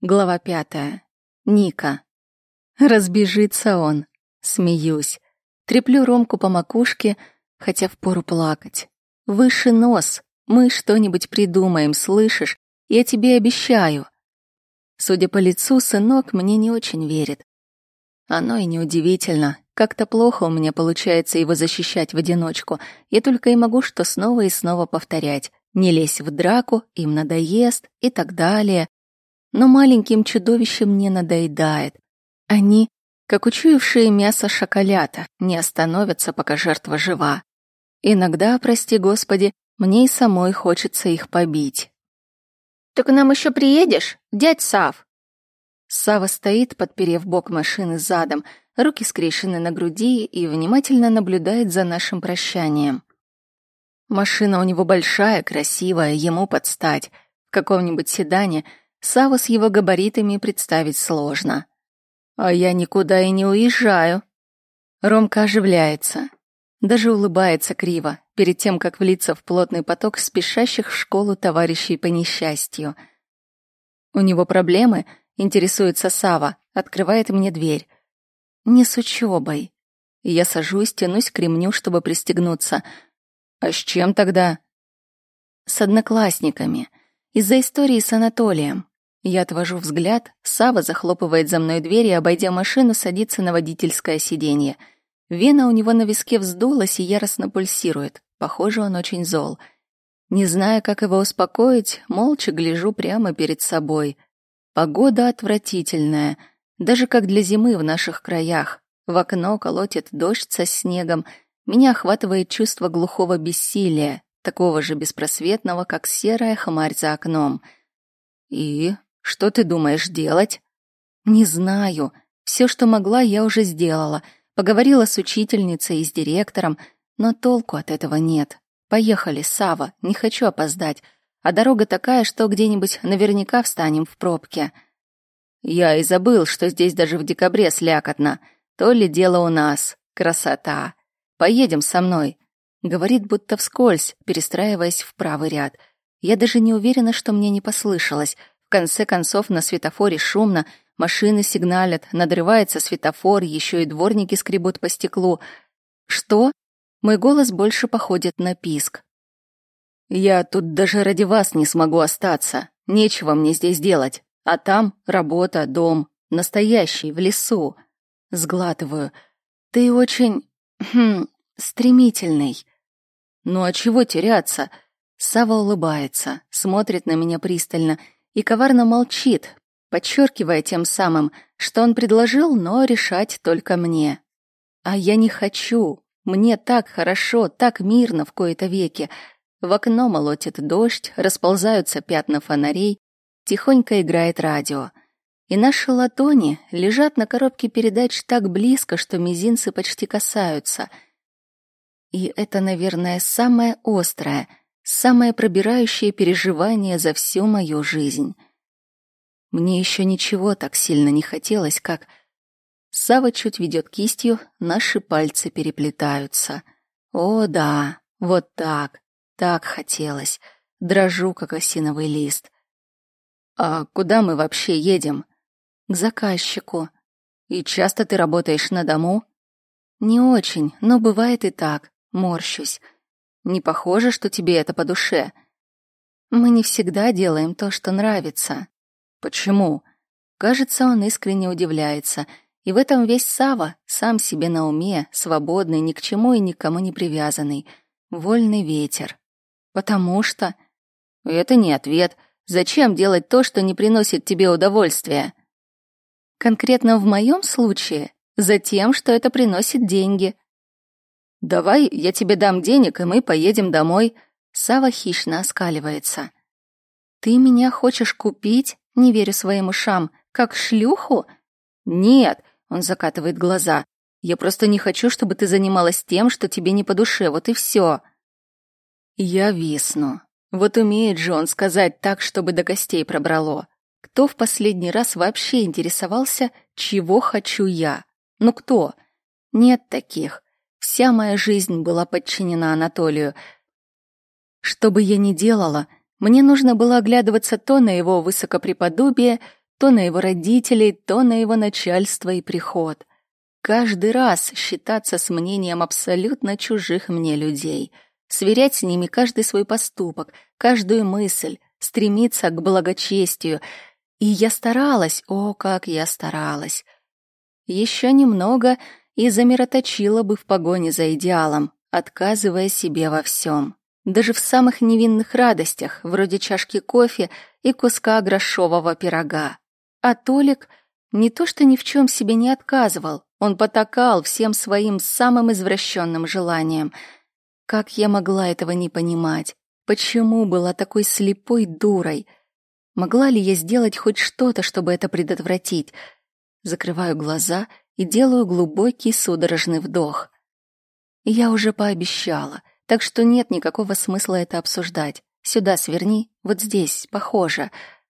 Глава 5. Ника. Разбежится он. Смеюсь. Треплю Ромку по макушке, хотя впору плакать. Выше нос. Мы что-нибудь придумаем, слышишь? Я тебе обещаю. Судя по лицу, сынок мне не очень верит. Оно и неудивительно. Как-то плохо у меня получается его защищать в одиночку. Я только и могу что снова и снова повторять. Не лезь в драку, им надоест и так далее. Но маленьким чудовищем не надоедает. Они, как учуявшие мясо шоколята, не остановятся, пока жертва жива. Иногда, прости господи, мне и самой хочется их побить. «Так к нам еще приедешь, дядь Сав?» Сава стоит, подперев бок машины задом, руки скрещены на груди и внимательно наблюдает за нашим прощанием. Машина у него большая, красивая, ему подстать. В каком-нибудь седане Саву с его габаритами представить сложно. А я никуда и не уезжаю. Ромка оживляется. Даже улыбается криво, перед тем, как влиться в плотный поток спешащих в школу товарищей по несчастью. У него проблемы, интересуется Сава, открывает мне дверь. Не с учебой. Я сажусь, тянусь к ремню, чтобы пристегнуться. А с чем тогда? С одноклассниками. Из-за истории с Анатолием. Я отвожу взгляд, Сава захлопывает за мной дверь и, обойдя машину, садится на водительское сиденье. Вена у него на виске вздулась и яростно пульсирует. Похоже, он очень зол. Не зная, как его успокоить, молча гляжу прямо перед собой. Погода отвратительная, даже как для зимы в наших краях. В окно колотит дождь со снегом. Меня охватывает чувство глухого бессилия, такого же беспросветного, как серая хмарь за окном. И что ты думаешь делать? Не знаю. Все, что могла, я уже сделала. Поговорила с учительницей и с директором, но толку от этого нет. Поехали, Сава, не хочу опоздать. А дорога такая, что где-нибудь наверняка встанем в пробке. Я и забыл, что здесь даже в декабре слякотно. То ли дело у нас. Красота. Поедем со мной. Говорит, будто вскользь, перестраиваясь в правый ряд. Я даже не уверена, что мне не послышалось. В конце концов, на светофоре шумно, машины сигналят, надрывается светофор, еще и дворники скребут по стеклу. Что? Мой голос больше походит на писк. Я тут даже ради вас не смогу остаться. Нечего мне здесь делать. А там работа, дом, настоящий, в лесу. Сглатываю. Ты очень... стремительный. Ну а чего теряться? Сава улыбается, смотрит на меня пристально и коварно молчит, подчеркивая тем самым, что он предложил, но решать только мне. А я не хочу. Мне так хорошо, так мирно в кои-то веки. В окно молотит дождь, расползаются пятна фонарей, тихонько играет радио. И наши ладони лежат на коробке передач так близко, что мизинцы почти касаются. И это, наверное, самое острое, самое пробирающее переживание за всю мою жизнь. Мне еще ничего так сильно не хотелось, как... Сава чуть ведет кистью, наши пальцы переплетаются. О, да, вот так, так хотелось. Дрожу, как осиновый лист. А куда мы вообще едем? К заказчику. И часто ты работаешь на дому? Не очень, но бывает и так. Морщусь. Не похоже, что тебе это по душе. Мы не всегда делаем то, что нравится. Почему? Кажется, он искренне удивляется. И в этом весь Сава, сам себе на уме, свободный, ни к чему и никому не привязанный. Вольный ветер. Потому что... Это не ответ. Зачем делать то, что не приносит тебе удовольствия? Конкретно в моем случае, за тем, что это приносит деньги. Давай я тебе дам денег, и мы поедем домой. Сава хищно оскаливается. Ты меня хочешь купить? Не верю своим ушам. Как шлюху? Нет, он закатывает глаза. Я просто не хочу, чтобы ты занималась тем, что тебе не по душе, вот и все. Я висну. Вот умеет же он сказать так, чтобы до костей пробрало. Кто в последний раз вообще интересовался, чего хочу я? Ну кто? Нет таких. Вся моя жизнь была подчинена Анатолию. Что бы я ни делала, мне нужно было оглядываться то на его высокопреподобие, То на его родителей, то на его начальство и приход. Каждый раз считаться с мнением абсолютно чужих мне людей. Сверять с ними каждый свой поступок, каждую мысль, стремиться к благочестию. И я старалась, о, как я старалась. Еще немного и замироточила бы в погоне за идеалом, отказывая себе во всем. Даже в самых невинных радостях, вроде чашки кофе и куска грошового пирога. А Толик не то что ни в чем себе не отказывал, он потакал всем своим самым извращенным желаниям. Как я могла этого не понимать? Почему была такой слепой дурой? Могла ли я сделать хоть что-то, чтобы это предотвратить? Закрываю глаза и делаю глубокий судорожный вдох. Я уже пообещала, так что нет никакого смысла это обсуждать. Сюда сверни, вот здесь, похоже.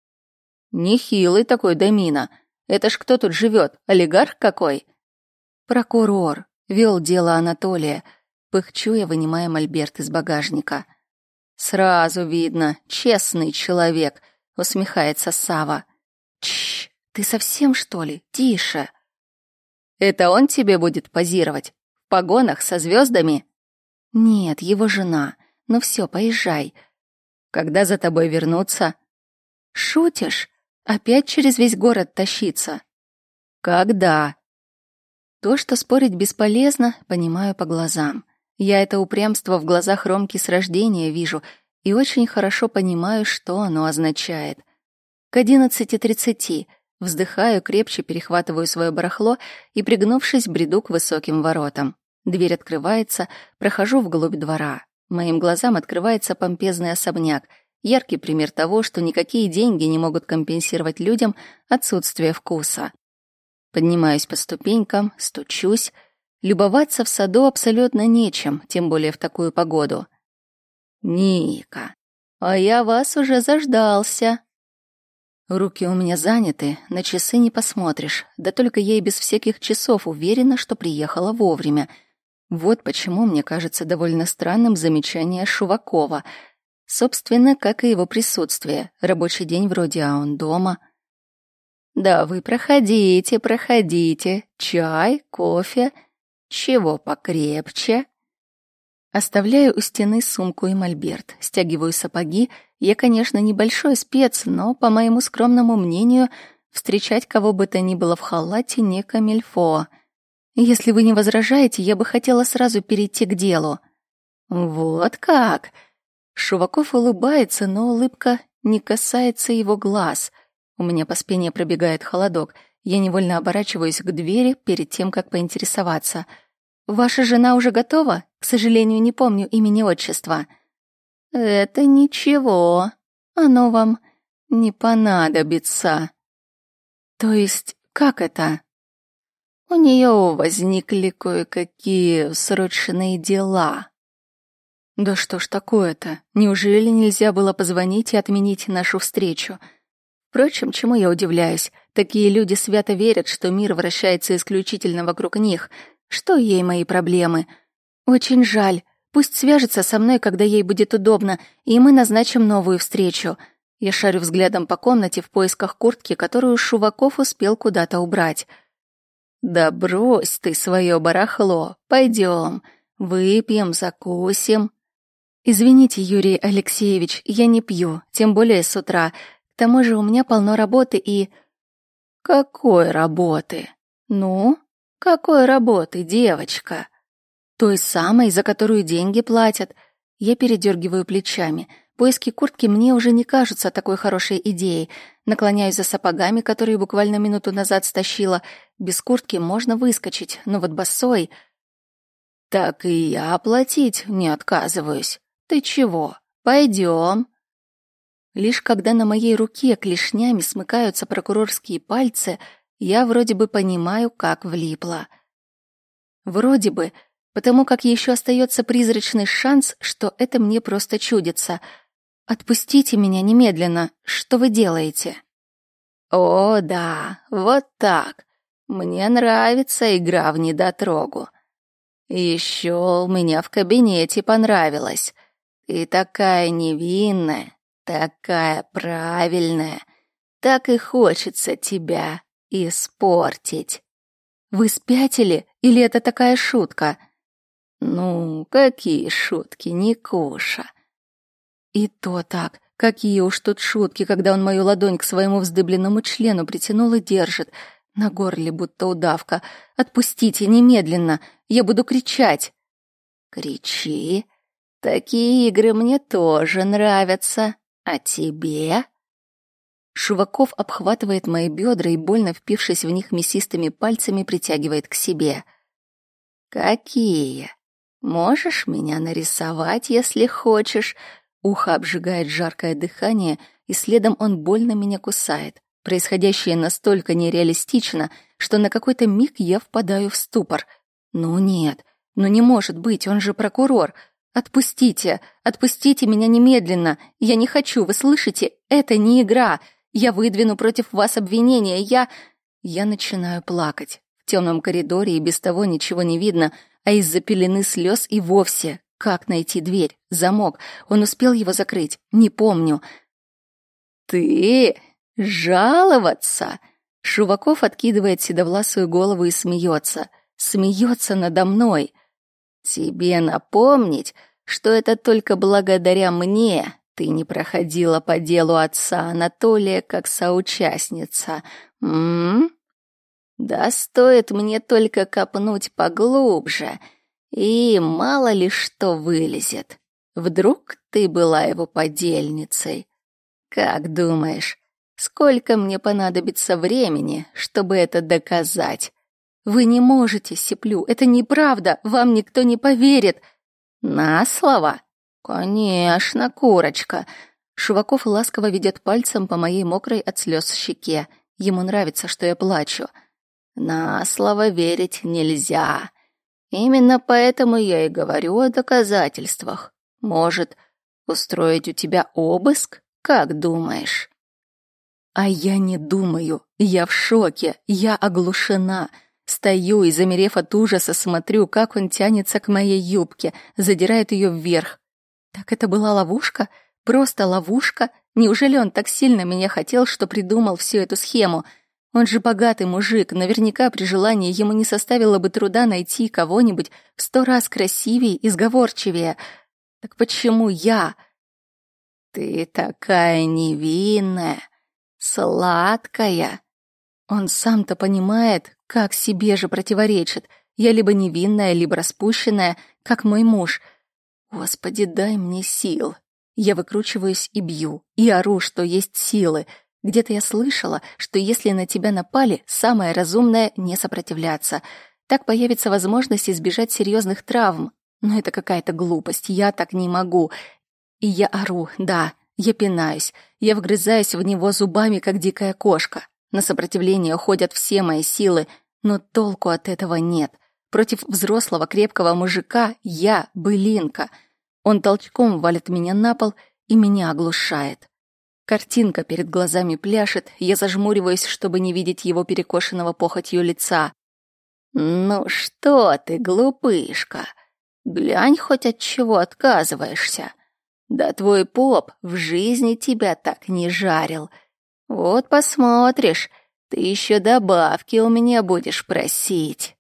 Нехилый такой домина. Это ж кто тут живет? Олигарх какой? Прокурор. Вел дело Анатолия. Пыхчу я, вынимая мольберт из багажника. Сразу видно, честный человек, усмехается Сава. Чш, ты совсем, что ли? Тише. Это он тебе будет позировать? В погонах со звездами? Нет, его жена. Ну все, поезжай. Когда за тобой вернуться? Шутишь? Опять через весь город тащиться? Когда? То, что спорить бесполезно, понимаю по глазам. Я это упрямство в глазах Ромки с рождения вижу и очень хорошо понимаю, что оно означает. К 11:30 вздыхаю, крепче перехватываю свое барахло и, пригнувшись, бреду к высоким воротам. Дверь открывается, прохожу вглубь двора. Моим глазам открывается помпезный особняк, яркий пример того, что никакие деньги не могут компенсировать людям отсутствие вкуса. Поднимаюсь по ступенькам, стучусь. Любоваться в саду абсолютно нечем, тем более в такую погоду. «Ника, а я вас уже заждался». Руки у меня заняты, на часы не посмотришь. Да только я и без всяких часов уверена, что приехала вовремя. Вот почему мне кажется довольно странным замечание Шувакова. Собственно, как и его присутствие. Рабочий день вроде, а он дома. «Да вы проходите, проходите. Чай, кофе. Чего покрепче?» Оставляю у стены сумку и мольберт, стягиваю сапоги. Я, конечно, небольшой спец, но, по моему скромному мнению, встречать кого бы то ни было в халате не камильфо. Если вы не возражаете, я бы хотела сразу перейти к делу. Вот как? Шуваков улыбается, но улыбка не касается его глаз. У меня по спине пробегает холодок. Я невольно оборачиваюсь к двери перед тем, как поинтересоваться. «Ваша жена уже готова? К сожалению, не помню имени отчества». «Это ничего. Оно вам не понадобится». «То есть, как это?» «У нее возникли кое-какие срочные дела». «Да что ж такое-то? Неужели нельзя было позвонить и отменить нашу встречу?» Впрочем, чему я удивляюсь? Такие люди свято верят, что мир вращается исключительно вокруг них. Что ей мои проблемы? Очень жаль. Пусть свяжется со мной, когда ей будет удобно, и мы назначим новую встречу. Я шарю взглядом по комнате в поисках куртки, которую Шуваков успел куда-то убрать. «Да брось ты свое барахло. Пойдем. Выпьем, закусим». «Извините, Юрий Алексеевич, я не пью, тем более с утра. К тому же у меня полно работы и...» «Какой работы? Ну, какой работы, девочка?» «Той самой, за которую деньги платят». Я передергиваю плечами. Поиски куртки мне уже не кажутся такой хорошей идеей. Наклоняюсь за сапогами, которые буквально минуту назад стащила. Без куртки можно выскочить, но вот босой... «Так и я платить не отказываюсь. Ты чего? Пойдем». Лишь когда на моей руке клешнями смыкаются прокурорские пальцы, я вроде бы понимаю, как влипла. Вроде бы, потому как еще остается призрачный шанс, что это мне просто чудится. Отпустите меня немедленно. Что вы делаете? О, да, вот так. Мне нравится игра в недотрогу. Еще у меня в кабинете понравилось. Ты такая невинная. Такая правильная. так и хочется тебя испортить. Вы спятили или это такая шутка? Ну, какие шутки, Никуша? И то так, какие уж тут шутки, когда он мою ладонь к своему вздыбленному члену притянул и держит. На горле будто удавка. Отпустите немедленно, я буду кричать. Кричи. Такие игры мне тоже нравятся. А тебе? Шуваков обхватывает мои бедра и, больно впившись в них мясистыми пальцами, притягивает к себе. Какие? Можешь меня нарисовать, если хочешь? Ухо обжигает жаркое дыхание, и следом он больно меня кусает. Происходящее настолько нереалистично, что на какой-то миг я впадаю в ступор. Ну нет, ну не может быть, он же прокурор. Отпустите, отпустите меня немедленно. Я не хочу, вы слышите? Это не игра. Я выдвину против вас обвинения. Я начинаю плакать. В темном коридоре и без того ничего не видно, а из-за пелены слез и вовсе. Как найти дверь? Замок. Он успел его закрыть? Не помню. Ты жаловаться? Шуваков откидывает седовласую голову и смеется. Смеется надо мной. Тебе напомнить, что это только благодаря мне ты не проходила по делу отца Анатолия как соучастница. Да стоит мне только копнуть поглубже, и мало ли что вылезет. Вдруг ты была его подельницей? Как думаешь, сколько мне понадобится времени, чтобы это доказать? Вы не можете, сиплю, это неправда, вам никто не поверит. На слово? Конечно, курочка. Шуваков ласково ведет пальцем по моей мокрой от слез щеке. Ему нравится, что я плачу. На слово верить нельзя. Именно поэтому я и говорю о доказательствах. Может, устроить у тебя обыск? Как думаешь? А я не думаю. Я в шоке. Я оглушена. Стою и, замерев от ужаса, смотрю, как он тянется к моей юбке, задирает ее вверх. Так это была ловушка? Просто ловушка? Неужели он так сильно меня хотел, что придумал всю эту схему? Он же богатый мужик, наверняка при желании ему не составило бы труда найти кого-нибудь в 100 раз красивее и сговорчивее. Так почему я? Ты такая невинная, сладкая. Он сам-то понимает, как себе же противоречит. Я либо невинная, либо распущенная, как мой муж. Господи, дай мне сил. Я выкручиваюсь и бью, и ору, что есть силы. Где-то я слышала, что если на тебя напали, самое разумное — не сопротивляться. Так появится возможность избежать серьезных травм. Но это какая-то глупость, я так не могу. И я ору, да, я пинаюсь, я вгрызаюсь в него зубами, как дикая кошка. На сопротивление уходят все мои силы, но толку от этого нет. Против взрослого крепкого мужика я былинка. Он толчком валит меня на пол и меня оглушает. Картинка перед глазами пляшет, я зажмуриваюсь, чтобы не видеть его перекошенного похотью лица. «Ну что ты, глупышка, глянь хоть от чего отказываешься. Да твой поп в жизни тебя так не жарил. Вот посмотришь, ты еще добавки у меня будешь просить».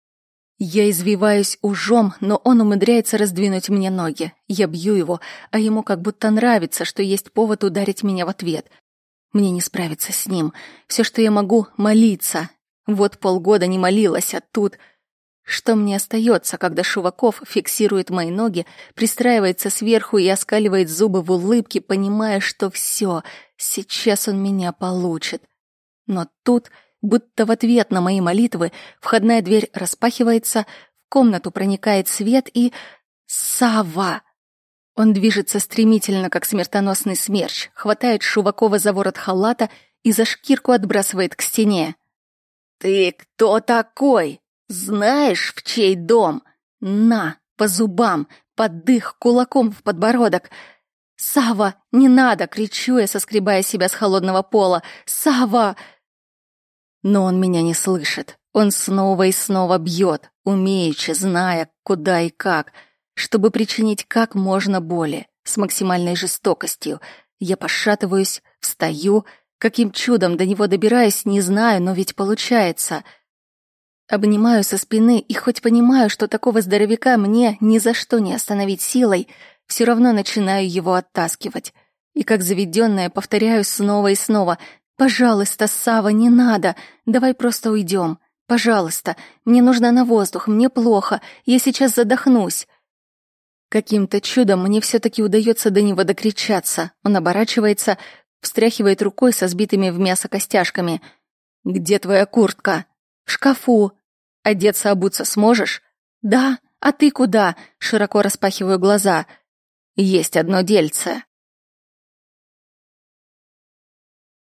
Я извиваюсь ужом, но он умудряется раздвинуть мне ноги. Я бью его, а ему как будто нравится, что есть повод ударить меня в ответ. Мне не справиться с ним. Все, что я могу, молиться. Вот полгода не молилась, а тут... Что мне остается, когда Шуваков фиксирует мои ноги, пристраивается сверху и оскаливает зубы в улыбке, понимая, что все, сейчас он меня получит. Но тут... Будто в ответ на мои молитвы входная дверь распахивается, в комнату проникает свет и... Савва! Он движется стремительно, как смертоносный смерч, хватает Шувакова за ворот халата и за шкирку отбрасывает к стене. «Ты кто такой? Знаешь, в чей дом? На, по зубам, под дых, кулаком в подбородок!» «Савва, не надо!» — кричу я, соскребая себя с холодного пола. «Савва!» Но он меня не слышит. Он снова и снова бьет, умеючи, зная, куда и как, чтобы причинить как можно боли, с максимальной жестокостью. Я пошатываюсь, встаю Каким чудом до него добираюсь, не знаю, но ведь получается. Обнимаю со спины и хоть понимаю, что такого здоровяка мне ни за что не остановить силой, все равно начинаю его оттаскивать. И как заведенная повторяю снова и снова: «Пожалуйста, Сава, не надо, давай просто уйдем. Пожалуйста, мне нужно на воздух, мне плохо, я сейчас задохнусь». Каким-то чудом мне все-таки удается до него докричаться. Он оборачивается, встряхивает рукой со сбитыми в мясо костяшками. «Где твоя куртка?» «В шкафу». «Одеться, обуться сможешь?» «Да. А ты куда?» Широко распахиваю глаза. «Есть одно дельце».